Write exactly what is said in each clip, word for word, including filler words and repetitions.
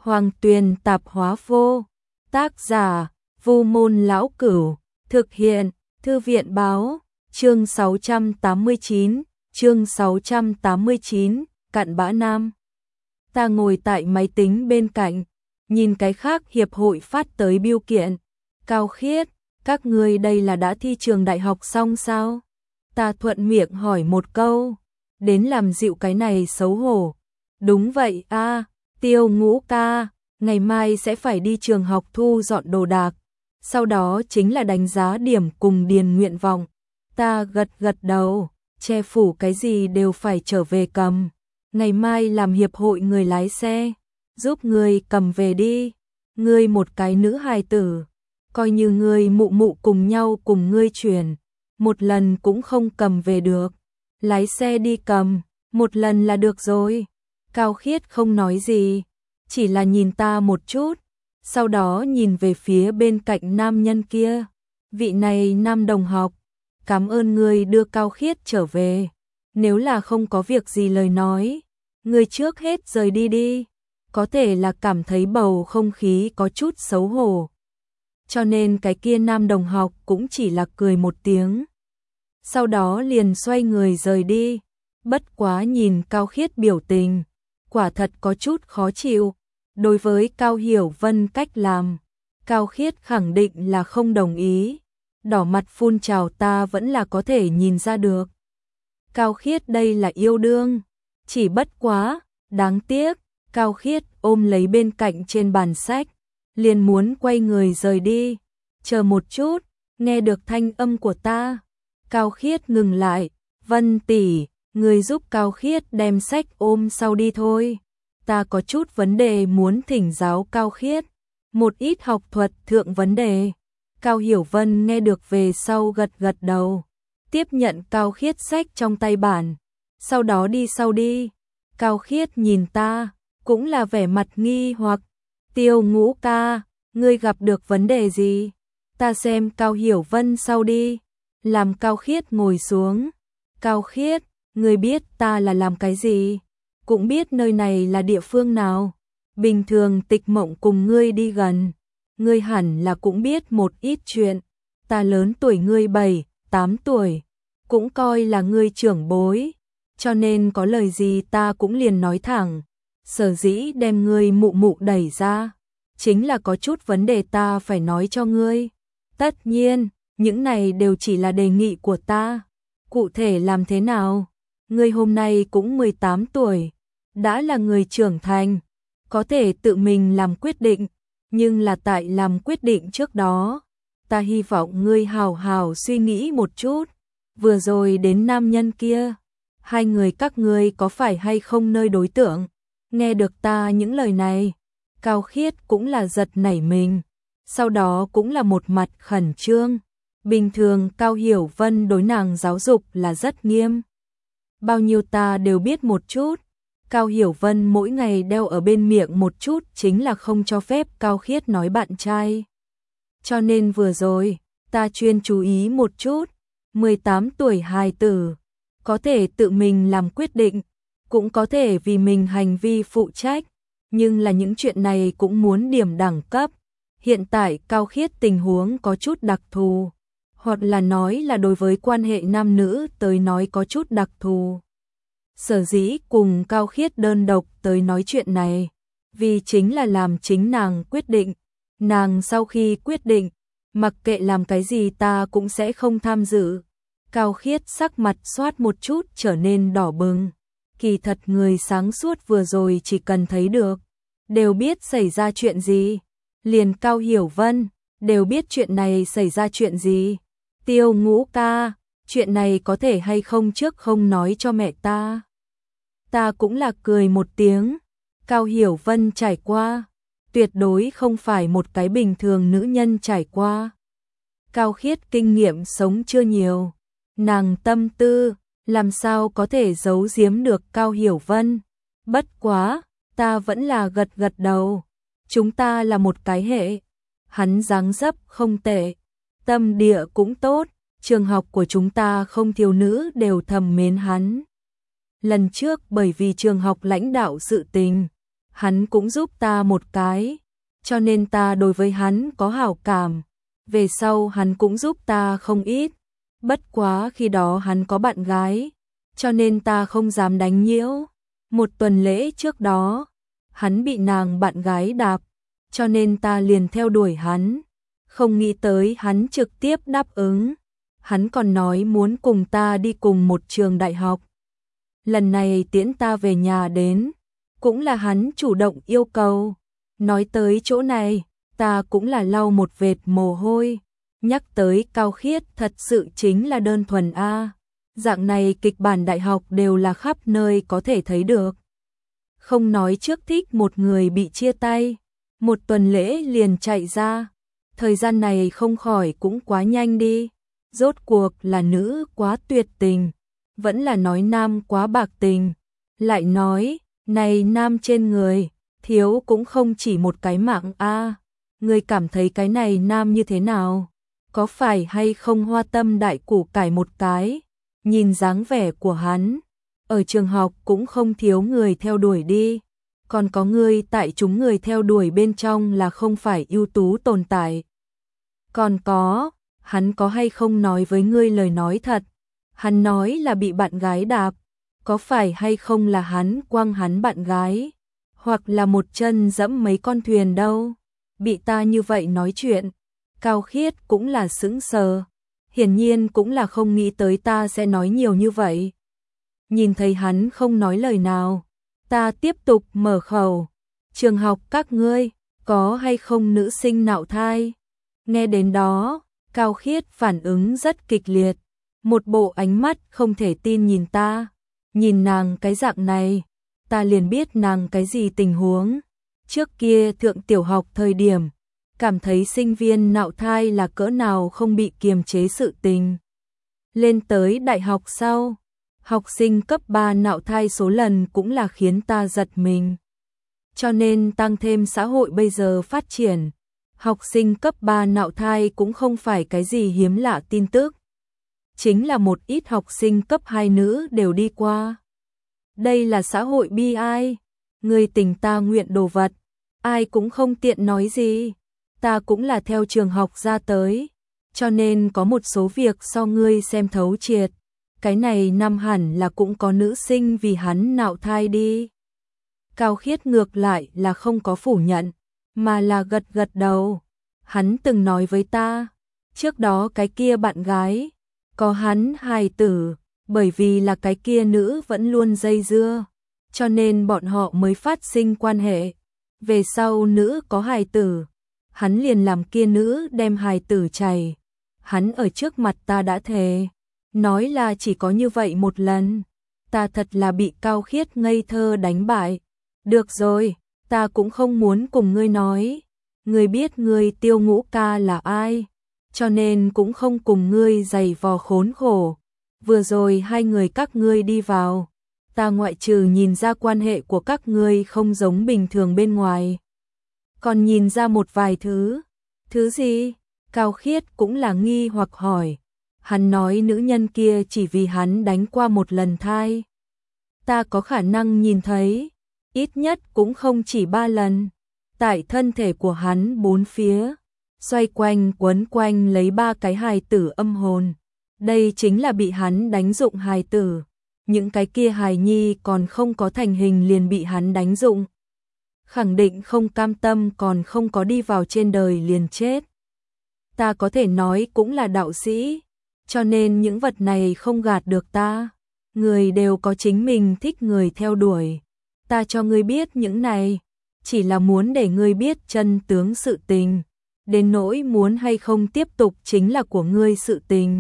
Hoàng Tuyền Tạp Hóa Vô. Tác giả: Vu Môn Lão Cửu. Thực hiện: Thư viện Báo. Chương sáu trăm tám mươi chín. Chương sáu trăm tám mươi chín. Cặn bã nam. Ta ngồi tại máy tính bên cạnh, nhìn cái khác hiệp hội phát tới bưu kiện. Cao Khiết, các ngươi đây là đã thi trường đại học xong sao? Ta thuận miệng hỏi một câu, đến làm dịu cái này xấu hổ. Đúng vậy a, à, Tiêu Ngũ ca, ngày mai sẽ phải đi trường học thu dọn đồ đạc, sau đó chính là đánh giá điểm cùng điền nguyện vọng. Ta gật gật đầu, che phủ cái gì đều phải trở về cầm. Ngày mai làm hiệp hội người lái xe, giúp người cầm về đi. Ngươi một cái nữ hài tử, coi như ngươi mụ mụ cùng nhau cùng ngươi chuyển, một lần cũng không cầm về được. Lái xe đi cầm, một lần là được rồi. Cao Khiết không nói gì, chỉ là nhìn ta một chút, sau đó nhìn về phía bên cạnh nam nhân kia. Vị này nam đồng học, cảm ơn ngươi đưa Cao Khiết trở về. Nếu là không có việc gì lời nói, ngươi trước hết rời đi đi. Có thể là cảm thấy bầu không khí có chút xấu hổ, cho nên cái kia nam đồng học cũng chỉ là cười một tiếng, sau đó liền xoay người rời đi. Bất quá nhìn Cao Khiết biểu tình, quả thật có chút khó chịu. Đối với Cao Hiểu Vân cách làm, Cao Khiết khẳng định là không đồng ý. Đỏ mặt phun trào ta vẫn là có thể nhìn ra được. Cao Khiết đây là yêu đương, chỉ bất quá, đáng tiếc. Cao Khiết ôm lấy bên cạnh trên bàn sách, liền muốn quay người rời đi. Chờ một chút, nghe được thanh âm của ta. Cao Khiết ngừng lại, Vân tỷ, người giúp Cao Khiết đem sách ôm sau đi thôi. Ta có chút vấn đề muốn thỉnh giáo Cao Khiết, một ít học thuật thượng vấn đề. Cao Hiểu Vân nghe được về sau gật gật đầu, tiếp nhận Cao Khiết sách trong tay bản, sau đó đi sau đi. Cao Khiết nhìn ta, cũng là vẻ mặt nghi hoặc. Tiêu Ngũ ca, ngươi gặp được vấn đề gì? Ta xem Cao Hiểu Vân sau đi. Làm Cao Khiết ngồi xuống. Cao Khiết, ngươi biết ta là làm cái gì? Cũng biết nơi này là địa phương nào? Bình thường Tịch Mộng cùng ngươi đi gần, ngươi hẳn là cũng biết một ít chuyện. Ta lớn tuổi ngươi bảy, tám tuổi, cũng coi là ngươi trưởng bối, cho nên có lời gì ta cũng liền nói thẳng. Sở dĩ đem ngươi mụ mụ đẩy ra, chính là có chút vấn đề ta phải nói cho ngươi. Tất nhiên, những này đều chỉ là đề nghị của ta. Cụ thể làm thế nào? Ngươi hôm nay cũng mười tám tuổi, đã là người trưởng thành, có thể tự mình làm quyết định, nhưng là tại làm quyết định trước đó, ta hy vọng ngươi hào hào suy nghĩ một chút. Vừa rồi đến nam nhân kia, hai người các ngươi có phải hay không nơi đối tượng? Nghe được ta những lời này, Cao Khiết cũng là giật nảy mình, sau đó cũng là một mặt khẩn trương. Bình thường Cao Hiểu Vân đối nàng giáo dục là rất nghiêm, bao nhiêu ta đều biết một chút. Cao Hiểu Vân mỗi ngày đeo ở bên miệng một chút chính là không cho phép Cao Khiết nói bạn trai. Cho nên vừa rồi, ta chuyên chú ý một chút. Mười tám tuổi hài tử, có thể tự mình làm quyết định, cũng có thể vì mình hành vi phụ trách, nhưng là những chuyện này cũng muốn điểm đẳng cấp. Hiện tại Cao Khiết tình huống có chút đặc thù, hoặc là nói là đối với quan hệ nam nữ tới nói có chút đặc thù. Sở dĩ cùng Cao Khiết đơn độc tới nói chuyện này, vì chính là làm chính nàng quyết định. Nàng sau khi quyết định, mặc kệ làm cái gì ta cũng sẽ không tham dự. Cao Khiết sắc mặt xoát một chút trở nên đỏ bừng. Kỳ thật người sáng suốt vừa rồi chỉ cần thấy được, đều biết xảy ra chuyện gì. Liền Cao Hiểu Vân, đều biết chuyện này xảy ra chuyện gì. Tiêu Ngũ ca, chuyện này có thể hay không trước không nói cho mẹ ta? Ta cũng là cười một tiếng. Cao Hiểu Vân trải qua, tuyệt đối không phải một cái bình thường nữ nhân trải qua. Cao Khiết kinh nghiệm sống chưa nhiều, nàng tâm tư làm sao có thể giấu giếm được Cao Hiểu Vân. Bất quá, ta vẫn là gật gật đầu. Chúng ta là một cái hệ. Hắn dáng dấp không tệ, tâm địa cũng tốt, trường học của chúng ta không thiếu nữ đều thầm mến hắn. Lần trước bởi vì trường học lãnh đạo sự tình, hắn cũng giúp ta một cái, cho nên ta đối với hắn có hảo cảm. Về sau hắn cũng giúp ta không ít, bất quá khi đó hắn có bạn gái, cho nên ta không dám đánh nhiễu. Một tuần lễ trước đó, hắn bị nàng bạn gái đạp, cho nên ta liền theo đuổi hắn. Không nghĩ tới hắn trực tiếp đáp ứng. Hắn còn nói muốn cùng ta đi cùng một trường đại học. Lần này tiễn ta về nhà đến, cũng là hắn chủ động yêu cầu. Nói tới chỗ này, ta cũng là lau một vệt mồ hôi. Nhắc tới Cao Khiết thật sự chính là đơn thuần a. Dạng này kịch bản đại học đều là khắp nơi có thể thấy được. Không nói trước thích một người bị chia tay, một tuần lễ liền chạy ra. Thời gian này không khỏi cũng quá nhanh đi. Rốt cuộc là nữ quá tuyệt tình, vẫn là nói nam quá bạc tình. Lại nói, này nam trên người, thiếu cũng không chỉ một cái mạng a. Người cảm thấy cái này nam như thế nào? Có phải hay không hoa tâm đại củ cải một cái? Nhìn dáng vẻ của hắn, ở trường học cũng không thiếu người theo đuổi đi. Còn có người tại chúng người theo đuổi bên trong là không phải ưu tú tồn tại. Còn có, hắn có hay không nói với ngươi lời nói thật? Hắn nói là bị bạn gái đạp, có phải hay không là hắn quăng hắn bạn gái? Hoặc là một chân dẫm mấy con thuyền đâu? Bị ta như vậy nói chuyện, Cao Khiết cũng là sững sờ. Hiển nhiên cũng là không nghĩ tới ta sẽ nói nhiều như vậy. Nhìn thấy hắn không nói lời nào, ta tiếp tục mở khẩu. Trường học các ngươi, có hay không nữ sinh nạo thai? Nghe đến đó, Cao Khiết phản ứng rất kịch liệt. Một bộ ánh mắt không thể tin nhìn ta. Nhìn nàng cái dạng này, ta liền biết nàng cái gì tình huống. Trước kia thượng tiểu học thời điểm, cảm thấy sinh viên nạo thai là cỡ nào không bị kiềm chế sự tình. Lên tới đại học sau, học sinh cấp ba nạo thai số lần cũng là khiến ta giật mình. Cho nên tăng thêm xã hội bây giờ phát triển, học sinh cấp ba nạo thai cũng không phải cái gì hiếm lạ tin tức. Chính là một ít học sinh cấp hai nữ đều đi qua. Đây là xã hội bi ai, người tình ta nguyện đồ vật, ai cũng không tiện nói gì. Ta cũng là theo trường học ra tới, cho nên có một số việc so ngươi xem thấu triệt. Cái này năm hẳn là cũng có nữ sinh vì hắn nạo thai đi. Cao Khiết ngược lại là không có phủ nhận, mà là gật gật đầu. Hắn từng nói với ta, trước đó cái kia bạn gái, có hắn hài tử, bởi vì là cái kia nữ vẫn luôn dây dưa, cho nên bọn họ mới phát sinh quan hệ. Về sau nữ có hài tử, hắn liền làm kia nữ đem hài tử chảy. Hắn ở trước mặt ta đã thề, nói là chỉ có như vậy một lần. Ta thật là bị Cao Khiết ngây thơ đánh bại. Được rồi, ta cũng không muốn cùng ngươi nói. Ngươi biết ngươi Tiêu Ngũ ca là ai, cho nên cũng không cùng ngươi giày vò khốn khổ. Vừa rồi hai người các ngươi đi vào, ta ngoại trừ nhìn ra quan hệ của các ngươi không giống bình thường bên ngoài, còn nhìn ra một vài thứ. Thứ gì? Cao Khiết cũng là nghi hoặc hỏi. Hắn nói nữ nhân kia chỉ vì hắn đánh qua một lần thai. Ta có khả năng nhìn thấy, ít nhất cũng không chỉ ba lần. Tại thân thể của hắn bốn phía, xoay quanh quấn quanh lấy ba cái hài tử âm hồn. Đây chính là bị hắn đánh dụng hài tử. Những cái kia hài nhi còn không có thành hình liền bị hắn đánh dụng. Khẳng định không cam tâm còn không có đi vào trên đời liền chết. Ta có thể nói cũng là đạo sĩ, cho nên những vật này không gạt được ta. Người đều có chính mình thích người theo đuổi. Ta cho ngươi biết những này, chỉ là muốn để ngươi biết chân tướng sự tình. Đến nỗi muốn hay không tiếp tục chính là của ngươi sự tình.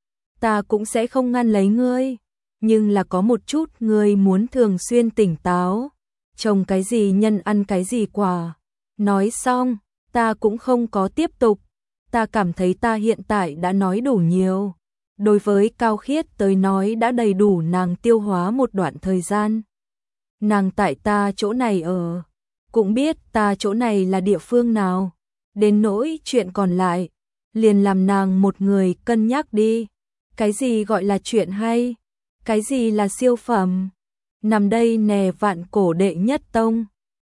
Ta cũng sẽ không ngăn lấy ngươi, nhưng là có một chút ngươi muốn thường xuyên tỉnh táo. Trồng cái gì nhân ăn cái gì quả. Nói xong, ta cũng không có tiếp tục. Ta cảm thấy ta hiện tại đã nói đủ nhiều. Đối với Cao Khiết tới nói đã đầy đủ nàng tiêu hóa một đoạn thời gian. Nàng tại ta chỗ này ở, cũng biết ta chỗ này là địa phương nào. Đến nỗi chuyện còn lại, liền làm nàng một người cân nhắc đi. Cái gì gọi là chuyện hay? Cái gì là siêu phẩm? Nằm đây nè vạn cổ đệ nhất tông,